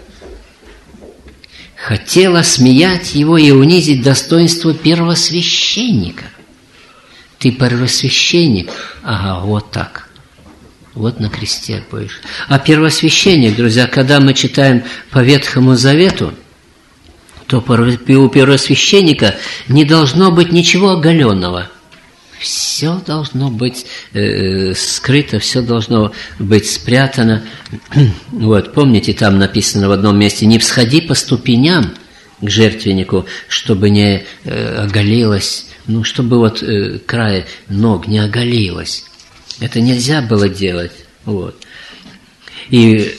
Хотел осмеять его и унизить достоинство первосвященника. Ты первосвященник? Ага, вот так. Вот на кресте будешь. А первосвященник, друзья, когда мы читаем по Ветхому Завету, то у первосвященника не должно быть ничего оголенного. Все должно быть э, скрыто, все должно быть спрятано. Вот, помните, там написано в одном месте: «Не всходи по ступеням к жертвеннику, чтобы не э, оголилось, ну, чтобы вот э, край ног не оголилось». Это нельзя было делать. Вот. И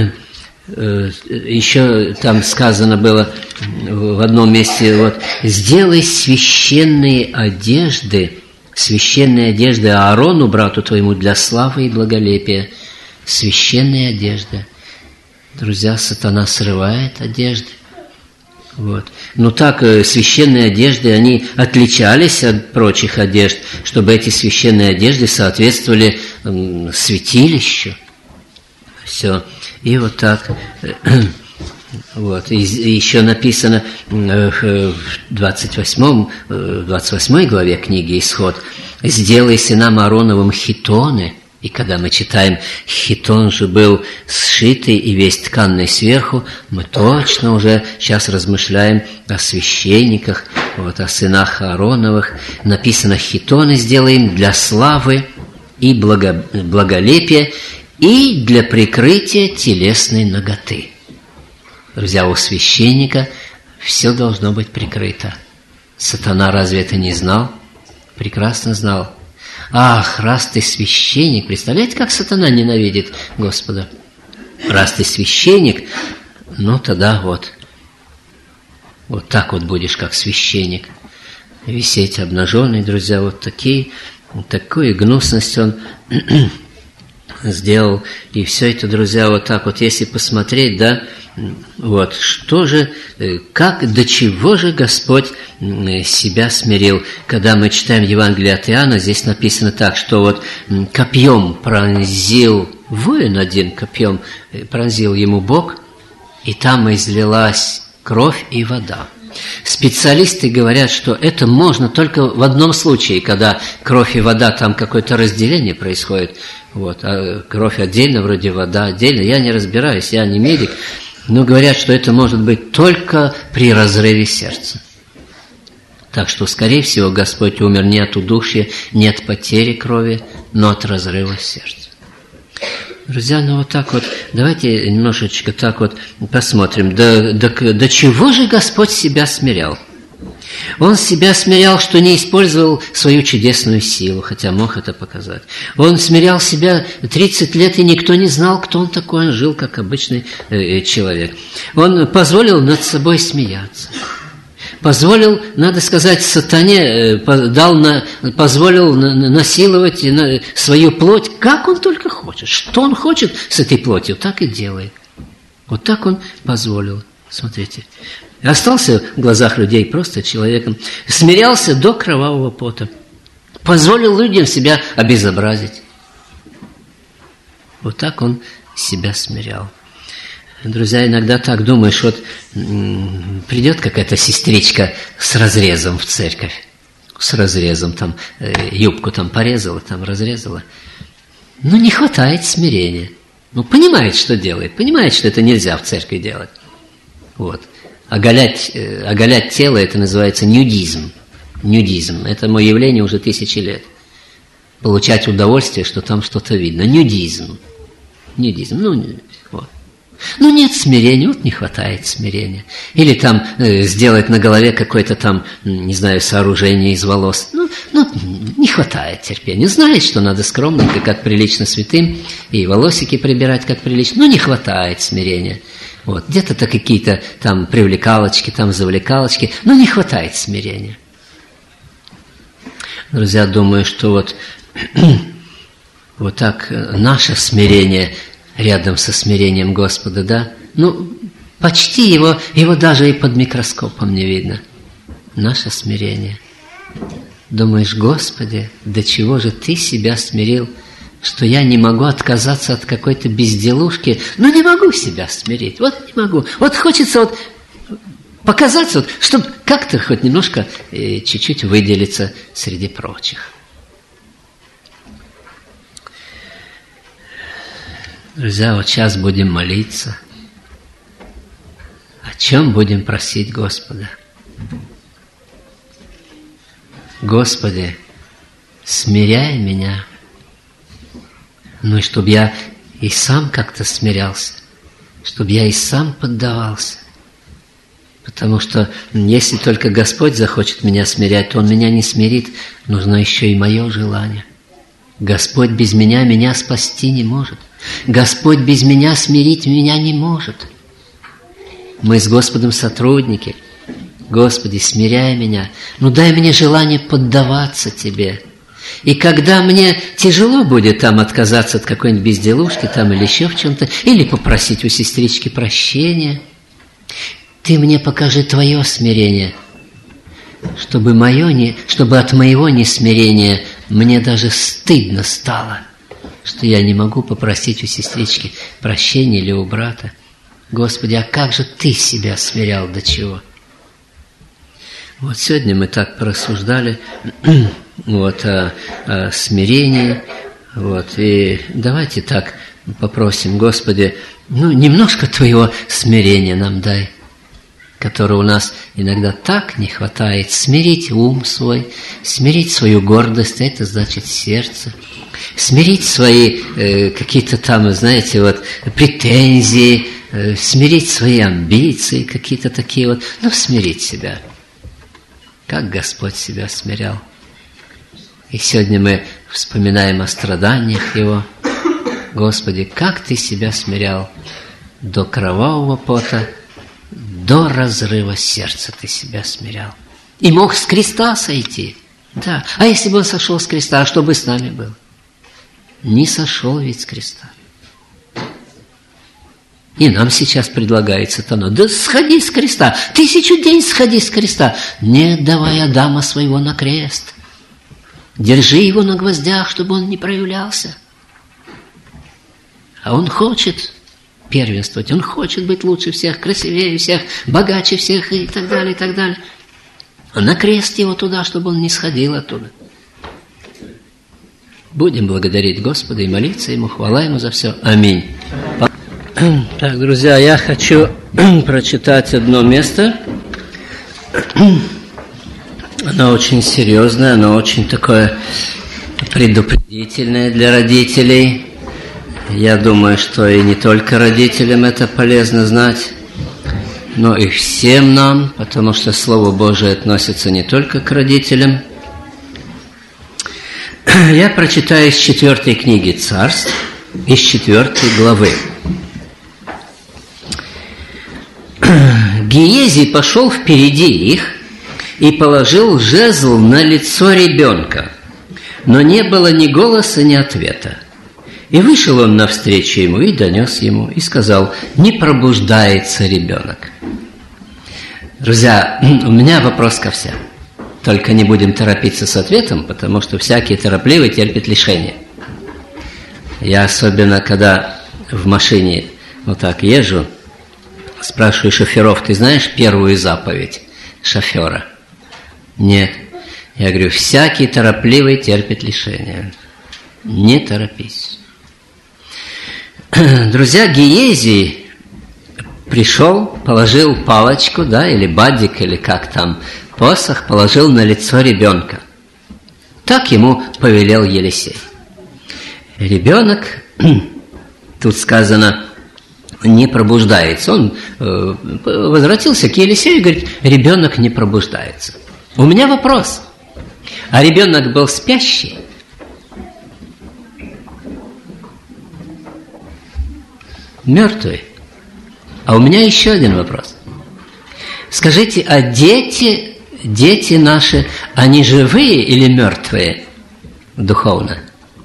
э, еще там сказано было в одном месте: вот, «Сделай священные одежды, священные одежды Аарону, брату твоему, для славы и благолепия». Священные одежды. Друзья, сатана срывает одежды. Вот. Но так священные одежды, они отличались от прочих одежд, чтобы эти священные одежды соответствовали м, святилищу. Все. И вот так. Вот. И еще написано в двадцать восьмой, двадцать восьмой главе книги «Исход»: «Сделай сынам Аароновым хитоны». И когда мы читаем «хитон же был сшитый и весь тканный сверху», мы точно уже сейчас размышляем о священниках, вот, о сынах Аароновых. Написано: «Хитоны сделаем для славы и благо, благолепия и для прикрытия телесной наготы». Друзья, у священника все должно быть прикрыто. Сатана разве это не знал? Прекрасно знал. Ах, раз ты священник, представляете, как сатана ненавидит Господа? Раз ты священник, ну тогда вот, вот так вот будешь, как священник, висеть обнаженный, друзья, вот такие, вот такую гнусность он сделал. И все это, друзья, вот так вот, если посмотреть, да, вот, что же, как, до чего же Господь себя смирил. Когда мы читаем Евангелие от Иоанна, здесь написано так, что вот копьем пронзил, воин один копьем пронзил ему бок, и там излилась кровь и вода. Специалисты говорят, что это можно только в одном случае, когда кровь и вода, там какое-то разделение происходит. Вот, а кровь отдельно, вроде вода отдельно. Я не разбираюсь, я не медик, но говорят, что это может быть только при разрыве сердца. Так что, скорее всего, Господь умер не от удушья, не от потери крови, но от разрыва сердца. Друзья, ну вот так вот, давайте немножечко так вот посмотрим, до, до, до чего же Господь себя смирял? Он себя смирял, что не использовал свою чудесную силу, хотя мог это показать. Он смирял себя тридцать лет, и никто не знал, кто он такой. Он жил как обычный э, человек. Он позволил над собой смеяться. Позволил, надо сказать, сатане, дал на, позволил насиловать на свою плоть, как он только хочет. Что он хочет с этой плотью, так и делает. Вот так он позволил. Смотрите. Остался в глазах людей просто человеком. Смирялся до кровавого пота. Позволил людям себя обезобразить. Вот так он себя смирял. Друзья, иногда так думаешь, вот м- придет какая-то сестричка с разрезом в церковь, с разрезом, там э, юбку там порезала, там разрезала. Ну, не хватает смирения. Ну, понимает, что делает, понимает, что это нельзя в церкви делать. Вот. Оголять, э, оголять тело, это называется нюдизм. Нюдизм. Это мое явление уже тысячи лет. Получать удовольствие, что там что-то видно. Нюдизм. Нюдизм. Ну, вот. Ну, нет смирения, вот не хватает смирения. Или там э, сделать на голове какое-то там, не знаю, сооружение из волос. Ну, ну, не хватает терпения. Знает, что надо скромненько, как прилично святым, и волосики прибирать, как прилично, но не хватает смирения. Вот, где-то-то какие-то там привлекалочки, там завлекалочки, но не хватает смирения. Друзья, думаю, что вот, вот так наше смирение рядом со смирением Господа, да, ну, почти его, его даже и под микроскопом не видно. Наше смирение. Думаешь, Господи, до чего же Ты себя смирил, что я не могу отказаться от какой-то безделушки, но не могу себя смирить, вот не могу. Вот хочется вот показаться, вот, чтобы как-то хоть немножко э, чуть-чуть выделиться среди прочих. Друзья, вот сейчас будем молиться. О чем будем просить Господа? Господи, смиряй меня. Ну и чтобы я и сам как-то смирялся, чтобы я и сам поддавался. Потому что если только Господь захочет меня смирять, то Он меня не смирит. Нужно еще и мое желание. Господь без меня меня спасти не может. Господь без меня смирить меня не может. Мы с Господом сотрудники. Господи, смиряй меня. Ну дай мне желание поддаваться Тебе. И когда мне тяжело будет там отказаться от какой-нибудь безделушки там или еще в чем-то, или попросить у сестрички прощения, Ты мне покажи Твое смирение, чтобы, мое не, чтобы от моего несмирения мне даже стыдно стало, что я не могу попросить у сестрички прощения или у брата. Господи, а как же Ты себя смирял, до чего? Вот сегодня мы так порассуждали вот, о, о смирении. Вот, и давайте так попросим, Господи, ну, немножко Твоего смирения нам дай, которого у нас иногда так не хватает. Смирить ум свой, смирить свою гордость, это значит сердце. Смирить свои э, какие-то там, знаете, вот претензии, э, смирить свои амбиции, какие-то такие вот, ну, смирить себя. Как Господь себя смирял. И сегодня мы вспоминаем о страданиях Его. Господи, как Ты себя смирял до кровавого пота, до разрыва сердца Ты себя смирял. И мог с креста сойти. Да. А если бы Он сошел с креста, что бы с нами было? Не сошел ведь с креста. И нам сейчас предлагается-то, ну, да сходи с креста, тысячу дней сходи с креста, не давай Адама своего на крест. Держи его на гвоздях, чтобы он не проявлялся. А он хочет первенствовать, он хочет быть лучше всех, красивее всех, богаче всех и так далее, и так далее. А на крест его туда, чтобы он не сходил оттуда. Будем благодарить Господа и молиться Ему, хвала Ему за все. Аминь. Так, друзья, я хочу прочитать одно место. Оно очень серьезное, оно очень такое предупредительное для родителей. Я думаю, что и не только родителям это полезно знать, но и всем нам, потому что Слово Божие относится не только к родителям. Я прочитаю из четвертой книги Царств, из четвертой главы. Гиези пошел впереди их и положил жезл на лицо ребенка, но не было ни голоса, ни ответа. И вышел он навстречу ему и донес ему, и сказал: не пробуждается ребенок. Друзья, у меня вопрос ко всем. Только не будем торопиться с ответом, потому что всякий торопливый терпит лишение. Я особенно, когда в машине вот так езжу, спрашиваю шоферов: ты знаешь первую заповедь шофера? Нет. Я говорю: всякий торопливый терпит лишение. Не торопись. Друзья, Гиези пришел, положил палочку, да, или бадик, или как там, посох, положил на лицо ребенка. Так ему повелел Елисей. Ребенок, тут сказано, не пробуждается. Он э, возвратился к Елисею и говорит: ребенок не пробуждается. У меня вопрос. а ребенок был спящий, мертвый. А у меня еще один вопрос. Скажите, а дети, дети наши, они живые или мертвые духовно?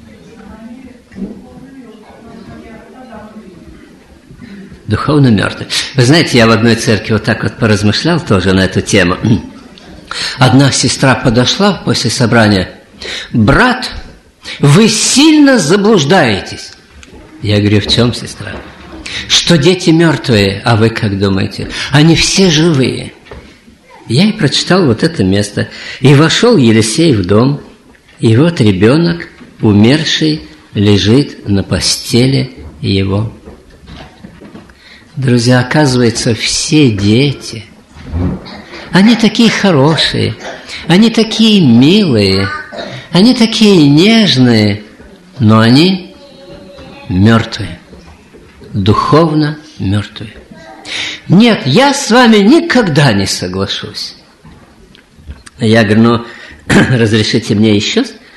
Духовно мертвые. Вы знаете, я в одной церкви вот так вот поразмышлял тоже на эту тему. Одна сестра подошла после собрания: брат, вы сильно заблуждаетесь. Я говорю: в чем, сестра? Что дети мертвые, а вы как думаете? Они все живые. Я и прочитал вот это место. И вошел Елисей в дом, и вот ребенок, умерший, лежит на постели его. Друзья, оказывается, все дети, они такие хорошие, они такие милые, они такие нежные, но они мертвые, духовно мертвые. Нет, я с вами никогда не соглашусь. Я говорю: ну, разрешите мне еще